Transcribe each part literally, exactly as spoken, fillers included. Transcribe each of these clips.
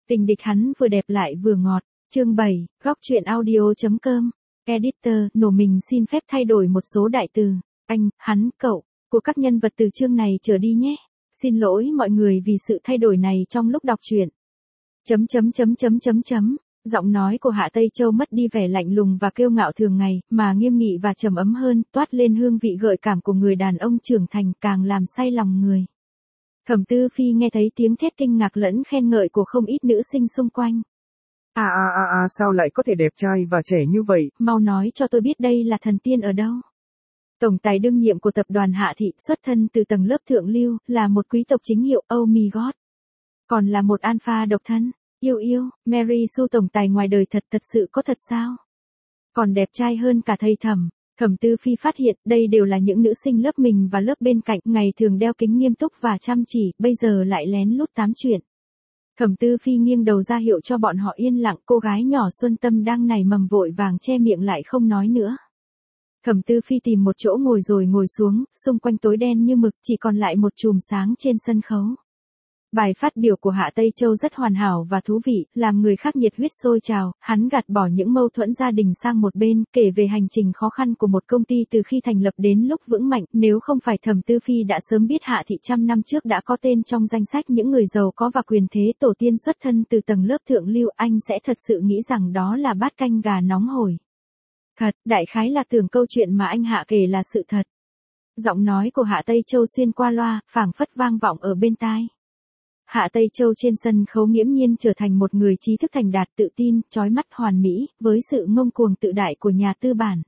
Tình địch hắn vừa đẹp lại vừa ngọt. Chương bảy, góc truyện audio.com. Editor, nổ mình xin phép thay đổi một số đại từ. Anh, hắn, cậu, của các nhân vật từ chương này trở đi nhé. Xin lỗi mọi người vì sự thay đổi này trong lúc đọc truyện. Chấm chấm chấm chấm chấm chấm. Giọng nói của Hạ Tây Châu mất đi vẻ lạnh lùng và kiêu ngạo thường ngày, mà nghiêm nghị và trầm ấm hơn, toát lên hương vị gợi cảm của người đàn ông trưởng thành, càng làm say lòng người. Thẩm Tư Phi nghe thấy tiếng thét kinh ngạc lẫn khen ngợi của không ít nữ sinh xung quanh. À à à à sao lại có thể đẹp trai và trẻ như vậy? Mau nói cho tôi biết đây là thần tiên ở đâu. Tổng tài đương nhiệm của tập đoàn Hạ Thị, xuất thân từ tầng lớp thượng lưu, là một quý tộc chính hiệu, oh my god. Còn là một alpha độc thân. Yêu yêu, Mary Sue tổng tài ngoài đời thật thật sự có thật sao? Còn đẹp trai hơn cả thầy Thẩm. Thẩm Tư Phi phát hiện đây đều là những nữ sinh lớp mình và lớp bên cạnh, ngày thường đeo kính nghiêm túc và chăm chỉ, bây giờ lại lén lút tám chuyện. Thẩm Tư Phi nghiêng đầu ra hiệu cho bọn họ yên lặng, cô gái nhỏ Xuân Tâm đang nảy mầm vội vàng che miệng lại không nói nữa. Thẩm Tư Phi tìm một chỗ ngồi rồi ngồi xuống, xung quanh tối đen như mực, chỉ còn lại một chùm sáng trên sân khấu. Bài phát biểu của Hạ Tây Châu rất hoàn hảo và thú vị, làm người khác nhiệt huyết sôi trào, hắn gạt bỏ những mâu thuẫn gia đình sang một bên, kể về hành trình khó khăn của một công ty từ khi thành lập đến lúc vững mạnh, nếu không phải Thẩm Tư Phi đã sớm biết Hạ Thị trăm năm trước đã có tên trong danh sách những người giàu có và quyền thế, tổ tiên xuất thân từ tầng lớp thượng lưu, anh sẽ thật sự nghĩ rằng đó là bát canh gà nóng hổi. Thật, đại khái là tưởng câu chuyện mà anh Hạ kể là sự thật. Giọng nói của Hạ Tây Châu xuyên qua loa, phảng phất vang vọng ở bên tai. Hạ Tây Châu trên sân khấu nghiễm nhiên trở thành một người trí thức thành đạt, tự tin, chói mắt, hoàn mỹ, với sự ngông cuồng tự đại của nhà tư bản.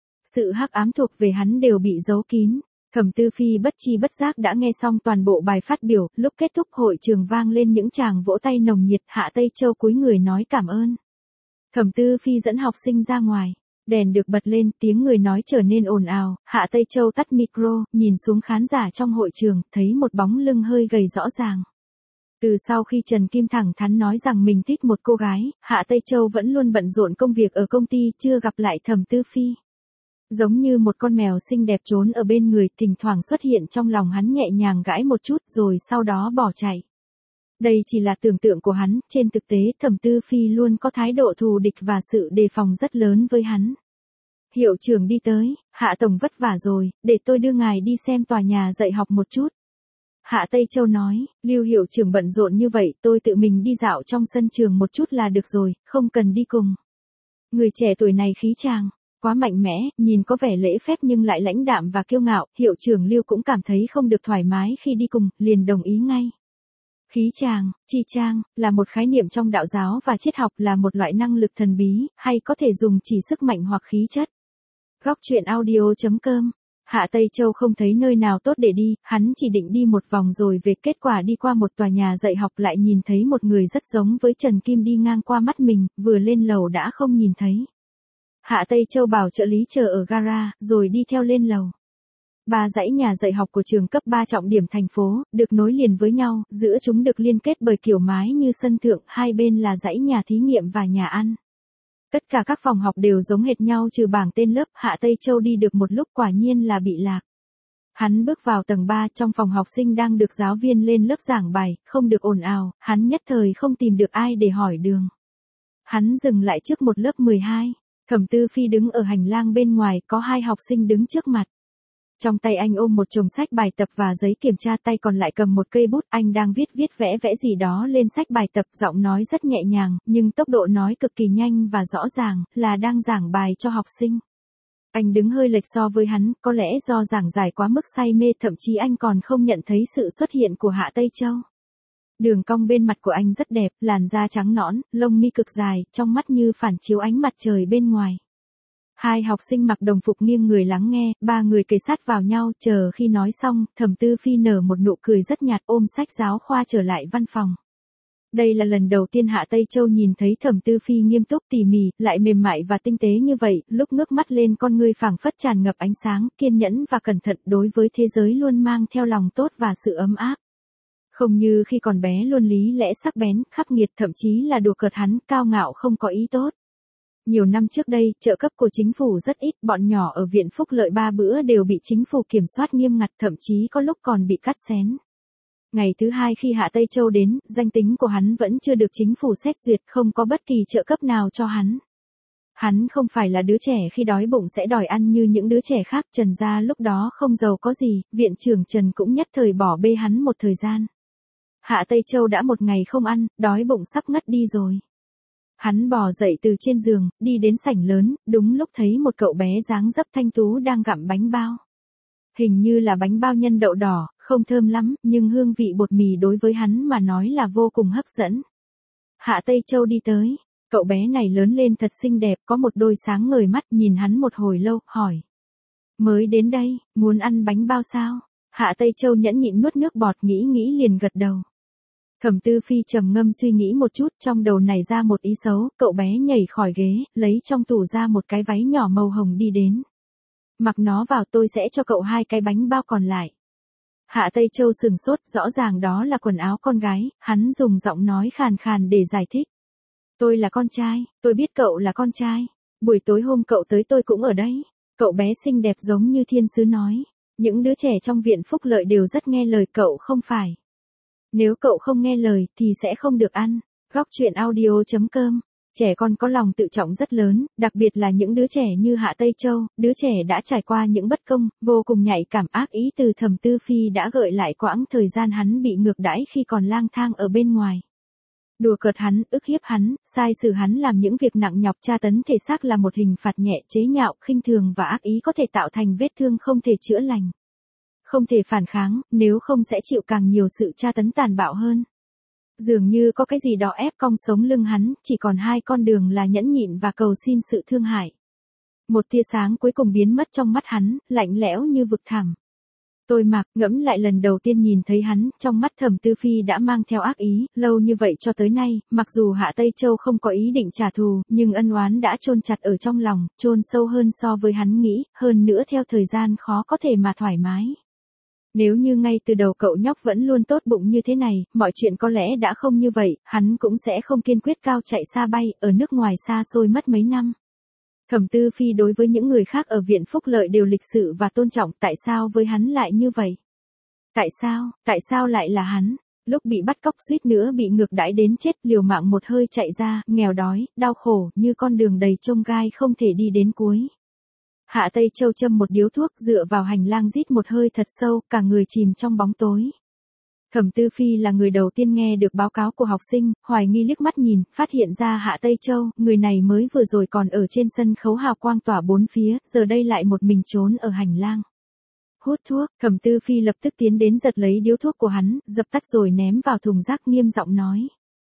Sự hắc ám thuộc về hắn đều bị giấu kín. Thẩm Tư Phi bất chi bất giác đã nghe xong toàn bộ bài phát biểu, lúc kết thúc hội trường vang lên những tràng vỗ tay nồng nhiệt, Hạ Tây Châu cúi người nói cảm ơn. Thẩm Tư Phi dẫn học sinh ra ngoài. Đèn được bật lên, tiếng người nói trở nên ồn ào, Hạ Tây Châu tắt micro, nhìn xuống khán giả trong hội trường, thấy một bóng lưng hơi gầy rõ ràng. Từ sau khi Trần Kim thẳng thắn nói rằng mình thích một cô gái, Hạ Tây Châu vẫn luôn bận rộn công việc ở công ty, chưa gặp lại Thẩm Tư Phi. Giống như một con mèo xinh đẹp trốn ở bên người, thỉnh thoảng xuất hiện trong lòng hắn nhẹ nhàng gãi một chút rồi sau đó bỏ chạy. Đây chỉ là tưởng tượng của hắn, trên thực tế Thẩm Tư Phi luôn có thái độ thù địch và sự đề phòng rất lớn với hắn. Hiệu trưởng đi tới, Hạ Tổng vất vả rồi, để tôi đưa ngài đi xem tòa nhà dạy học một chút. Hạ Tây Châu nói, Lưu hiệu trưởng bận rộn như vậy, tôi tự mình đi dạo trong sân trường một chút là được rồi, không cần đi cùng. Người trẻ tuổi này khí chàng, quá mạnh mẽ, nhìn có vẻ lễ phép nhưng lại lãnh đạm và kiêu ngạo, hiệu trưởng Lưu cũng cảm thấy không được thoải mái khi đi cùng, liền đồng ý ngay. Khí chàng, chi chang, là một khái niệm trong đạo giáo và triết học, là một loại năng lực thần bí, hay có thể dùng chỉ sức mạnh hoặc khí chất. Góc truyện audio.com. Hạ Tây Châu không thấy nơi nào tốt để đi, hắn chỉ định đi một vòng rồi về, kết quả đi qua một tòa nhà dạy học lại nhìn thấy một người rất giống với Trần Kim đi ngang qua mắt mình, vừa lên lầu đã không nhìn thấy. Hạ Tây Châu bảo trợ lý chờ ở gara, rồi đi theo lên lầu. Ba dãy nhà dạy học của trường cấp ba trọng điểm thành phố, được nối liền với nhau, giữa chúng được liên kết bởi kiểu mái như sân thượng, hai bên là dãy nhà thí nghiệm và nhà ăn. Tất cả các phòng học đều giống hệt nhau trừ bảng tên lớp, Hạ Tây Châu đi được một lúc quả nhiên là bị lạc. Hắn bước vào tầng ba, trong phòng học sinh đang được giáo viên lên lớp giảng bài, không được ồn ào, hắn nhất thời không tìm được ai để hỏi đường. Hắn dừng lại trước một lớp mười hai, Thẩm Tư Phi đứng ở hành lang bên ngoài, có hai học sinh đứng trước mặt. Trong tay anh ôm một chồng sách bài tập và giấy kiểm tra, tay còn lại cầm một cây bút, anh đang viết viết vẽ vẽ gì đó lên sách bài tập, giọng nói rất nhẹ nhàng, nhưng tốc độ nói cực kỳ nhanh và rõ ràng, là đang giảng bài cho học sinh. Anh đứng hơi lệch so với hắn, có lẽ do giảng giải quá mức say mê, thậm chí anh còn không nhận thấy sự xuất hiện của Hạ Tây Châu. Đường cong bên mặt của anh rất đẹp, làn da trắng nõn, lông mi cực dài, trong mắt như phản chiếu ánh mặt trời bên ngoài. Hai học sinh mặc đồng phục nghiêng người lắng nghe, ba người kề sát vào nhau, chờ khi nói xong, Thẩm Tư Phi nở một nụ cười rất nhạt, ôm sách giáo khoa trở lại văn phòng. Đây là lần đầu tiên Hạ Tây Châu nhìn thấy Thẩm Tư Phi nghiêm túc tỉ mỉ, lại mềm mại và tinh tế như vậy, lúc ngước mắt lên con ngươi phảng phất tràn ngập ánh sáng, kiên nhẫn và cẩn thận, đối với thế giới luôn mang theo lòng tốt và sự ấm áp. Không như khi còn bé luôn lý lẽ sắc bén, khắc nghiệt, thậm chí là đùa cợt hắn, cao ngạo không có ý tốt. Nhiều năm trước đây, trợ cấp của chính phủ rất ít, bọn nhỏ ở viện phúc lợi ba bữa đều bị chính phủ kiểm soát nghiêm ngặt, thậm chí có lúc còn bị cắt xén. Ngày thứ hai khi Hạ Tây Châu đến, danh tính của hắn vẫn chưa được chính phủ xét duyệt, không có bất kỳ trợ cấp nào cho hắn. Hắn không phải là đứa trẻ khi đói bụng sẽ đòi ăn như những đứa trẻ khác. Trần gia lúc đó không giàu có gì, viện trưởng Trần cũng nhất thời bỏ bê hắn một thời gian. Hạ Tây Châu đã một ngày không ăn, đói bụng sắp ngất đi rồi. Hắn bò dậy từ trên giường, đi đến sảnh lớn, đúng lúc thấy một cậu bé dáng dấp thanh tú đang gặm bánh bao. Hình như là bánh bao nhân đậu đỏ, không thơm lắm, nhưng hương vị bột mì đối với hắn mà nói là vô cùng hấp dẫn. Hạ Tây Châu đi tới, cậu bé này lớn lên thật xinh đẹp, có một đôi sáng ngời mắt, nhìn hắn một hồi lâu, hỏi. Mới đến đây, muốn ăn bánh bao sao? Hạ Tây Châu nhẫn nhịn nuốt nước bọt, nghĩ nghĩ liền gật đầu. Thẩm Tư Phi trầm ngâm suy nghĩ một chút, trong đầu nảy ra một ý xấu, cậu bé nhảy khỏi ghế, lấy trong tủ ra một cái váy nhỏ màu hồng đi đến. Mặc nó vào, tôi sẽ cho cậu hai cái bánh bao còn lại. Hạ Tây Châu sừng sốt, rõ ràng đó là quần áo con gái, hắn dùng giọng nói khàn khàn để giải thích. Tôi là con trai, tôi biết cậu là con trai. Buổi tối hôm cậu tới tôi cũng ở đấy. Cậu bé xinh đẹp giống như thiên sứ nói. Những đứa trẻ trong viện phúc lợi đều rất nghe lời cậu không phải. Nếu cậu không nghe lời thì sẽ không được ăn. Góc truyện audio chấm com. Trẻ con có lòng tự trọng rất lớn, đặc biệt là những đứa trẻ như Hạ Tây Châu, đứa trẻ đã trải qua những bất công, vô cùng nhạy cảm. Ác ý từ Thẩm Tư Phi đã gợi lại quãng thời gian hắn bị ngược đãi khi còn lang thang ở bên ngoài. Đùa cợt hắn, ức hiếp hắn, sai xử hắn làm những việc nặng nhọc, tra tấn thể xác là một hình phạt nhẹ, chế nhạo, khinh thường và ác ý có thể tạo thành vết thương không thể chữa lành. Không thể phản kháng, nếu không sẽ chịu càng nhiều sự tra tấn tàn bạo hơn. Dường như có cái gì đó ép cong sống lưng hắn, chỉ còn hai con đường là nhẫn nhịn và cầu xin sự thương hại. Một tia sáng cuối cùng biến mất trong mắt hắn, lạnh lẽo như vực thẳm. Tôi mặc, ngẫm lại lần đầu tiên nhìn thấy hắn, trong mắt Thẩm Tư Phi đã mang theo ác ý, lâu như vậy cho tới nay, mặc dù Hạ Tây Châu không có ý định trả thù, nhưng ân oán đã chôn chặt ở trong lòng, chôn sâu hơn so với hắn nghĩ, hơn nữa theo thời gian khó có thể mà thoải mái. Nếu như ngay từ đầu cậu nhóc vẫn luôn tốt bụng như thế này, mọi chuyện có lẽ đã không như vậy, hắn cũng sẽ không kiên quyết cao chạy xa bay, ở nước ngoài xa xôi mất mấy năm. Thẩm Tư Phi đối với những người khác ở viện phúc lợi đều lịch sự và tôn trọng, tại sao với hắn lại như vậy? Tại sao, tại sao lại là hắn? Lúc bị bắt cóc suýt nữa bị ngược đãi đến chết, liều mạng một hơi chạy ra, nghèo đói, đau khổ, như con đường đầy chông gai không thể đi đến cuối. Hạ Tây Châu châm một điếu thuốc, dựa vào hành lang rít một hơi thật sâu, cả người chìm trong bóng tối. Thẩm Tư Phi là người đầu tiên nghe được báo cáo của học sinh, hoài nghi liếc mắt nhìn, phát hiện ra Hạ Tây Châu, người này mới vừa rồi còn ở trên sân khấu hào quang tỏa bốn phía, giờ đây lại một mình trốn ở hành lang. Hút thuốc, Thẩm Tư Phi lập tức tiến đến giật lấy điếu thuốc của hắn, dập tắt rồi ném vào thùng rác, nghiêm giọng nói.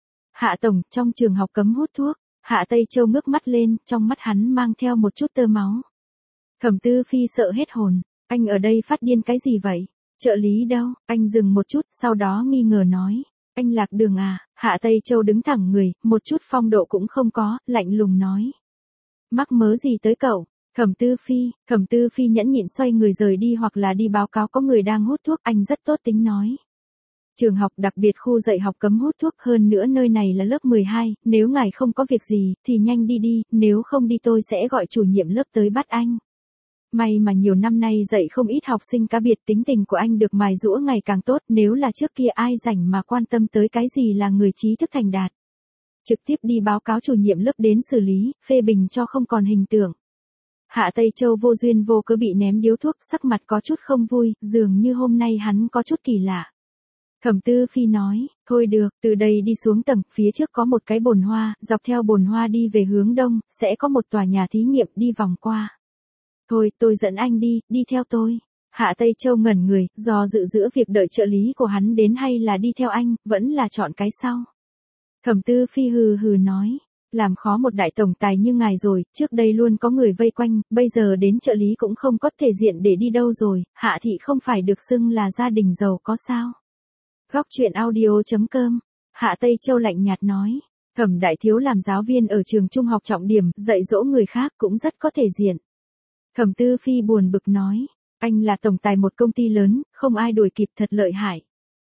Hạ Tổng, trong trường học cấm hút thuốc. Hạ Tây Châu ngước mắt lên, trong mắt hắn mang theo một chút tơ máu. Thẩm Tư Phi sợ hết hồn, anh ở đây phát điên cái gì vậy? Trợ lý đâu? Anh dừng một chút, sau đó nghi ngờ nói. Anh lạc đường à? Hạ Tây Châu đứng thẳng người, một chút phong độ cũng không có, lạnh lùng nói. Mắc mớ gì tới cậu? Thẩm Tư Phi, Thẩm Tư Phi nhẫn nhịn xoay người rời đi, hoặc là đi báo cáo có người đang hút thuốc, anh rất tốt tính nói. Trường học đặc biệt khu dạy học cấm hút thuốc, hơn nữa nơi này là lớp mười hai, nếu ngài không có việc gì, thì nhanh đi đi, nếu không đi tôi sẽ gọi chủ nhiệm lớp tới bắt anh. May mà nhiều năm nay dạy không ít học sinh cá biệt, tính tình của anh được mài giũa ngày càng tốt, nếu là trước kia ai rảnh mà quan tâm tới cái gì là người trí thức thành đạt. Trực tiếp đi báo cáo chủ nhiệm lớp đến xử lý, phê bình cho không còn hình tượng. Hạ Tây Châu vô duyên vô cớ bị ném điếu thuốc, sắc mặt có chút không vui, dường như hôm nay hắn có chút kỳ lạ. Thẩm Tư Phi nói, thôi được, từ đây đi xuống tầng, phía trước có một cái bồn hoa, dọc theo bồn hoa đi về hướng đông, sẽ có một tòa nhà thí nghiệm, đi vòng qua. Thôi, tôi dẫn anh đi, đi theo tôi. Hạ Tây Châu ngẩn người, do dự giữa việc đợi trợ lý của hắn đến hay là đi theo anh, vẫn là chọn cái sau. Thẩm Tư Phi hừ hừ nói, làm khó một đại tổng tài như ngài rồi, trước đây luôn có người vây quanh, bây giờ đến trợ lý cũng không có thể diện để đi đâu rồi, Hạ thị không phải được xưng là gia đình giàu có sao. Góc truyện audio chấm com. Hạ Tây Châu lạnh nhạt nói, Thẩm đại thiếu làm giáo viên ở trường trung học trọng điểm, dạy dỗ người khác cũng rất có thể diện. Thẩm Tư Phi buồn bực nói, anh là tổng tài một công ty lớn, không ai đuổi kịp, thật lợi hại.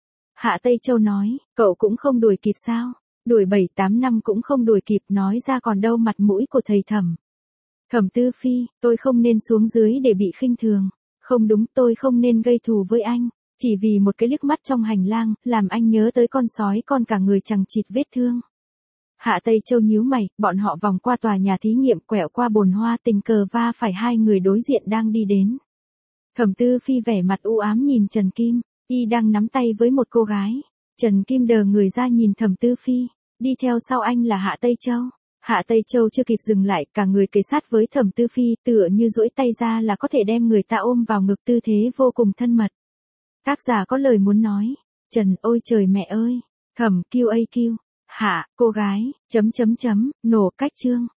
Hạ Tây Châu nói, cậu cũng không đuổi kịp sao? Đuổi bảy tám năm cũng không đuổi kịp, nói ra còn đâu mặt mũi của thầy Thẩm. Thẩm Tư Phi, tôi không nên xuống dưới để bị khinh thường. Không đúng, tôi không nên gây thù với anh. Chỉ vì một cái liếc mắt trong hành lang, làm anh nhớ tới con sói con cả người chằng chịt vết thương. Hạ Tây Châu nhíu mày, bọn họ vòng qua tòa nhà thí nghiệm quẹo qua bồn hoa tình cờ va phải hai người đối diện đang đi đến. Thẩm Tư Phi vẻ mặt u ám nhìn Trần Kim, y đang nắm tay với một cô gái. Trần Kim đờ người ra nhìn Thẩm Tư Phi, đi theo sau anh là Hạ Tây Châu. Hạ Tây Châu chưa kịp dừng lại, cả người kề sát với Thẩm Tư Phi, tựa như duỗi tay ra là có thể đem người ta ôm vào ngực, tư thế vô cùng thân mật. Tác giả có lời muốn nói. Trần, ôi trời mẹ ơi. Thẩm Q A Q. Hạ, cô gái, chấm chấm chấm, nổ cách chương.